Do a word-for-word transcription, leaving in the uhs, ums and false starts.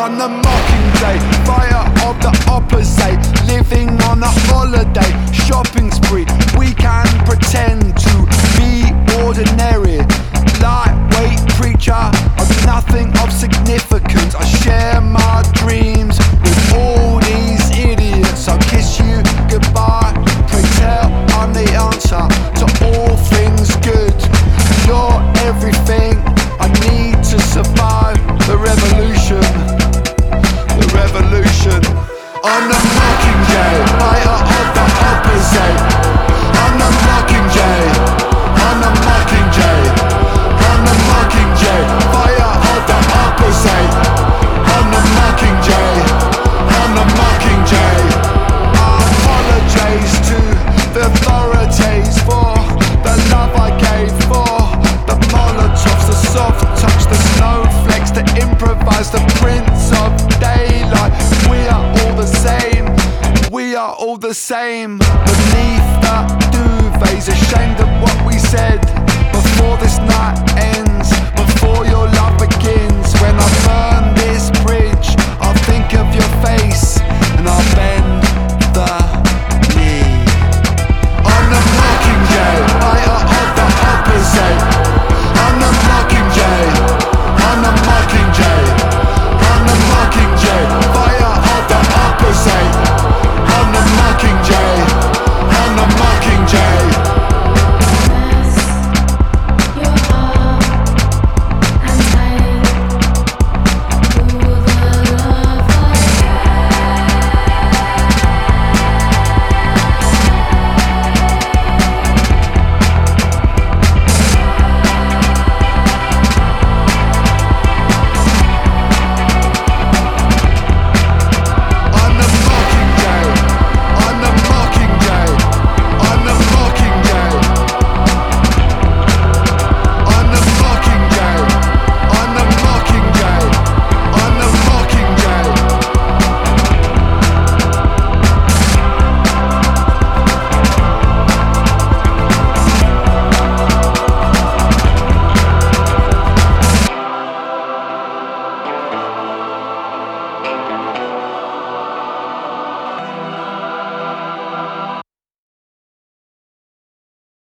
On the Mockingjay, fire of the opposite, living on a holiday, shopping spree. We can pretend to be ordinary, lightweight preacher of nothing of significance. I share my dreams with all these idiots. I'll kiss you goodbye, pray tell I'm the answer to all things good. You're everything I need to survive the revolution. The revolution. On the Mockingjay, fire of the opposite. On the Mockingjay, on the Mockingjay, on the Mockingjay, fire of the opposite. On the Mockingjay, on the Mockingjay. I apologize to the authorities for the love I gave, for the Molotovs, the soft touch, the snowflakes, the improvise, the prince of daylight. We are all the same, we are all the same. Beneath the duvets, ashamed of what we said. Before this night ends, before your love begins. When I burn this bridge, I'll think of your face and I'll bend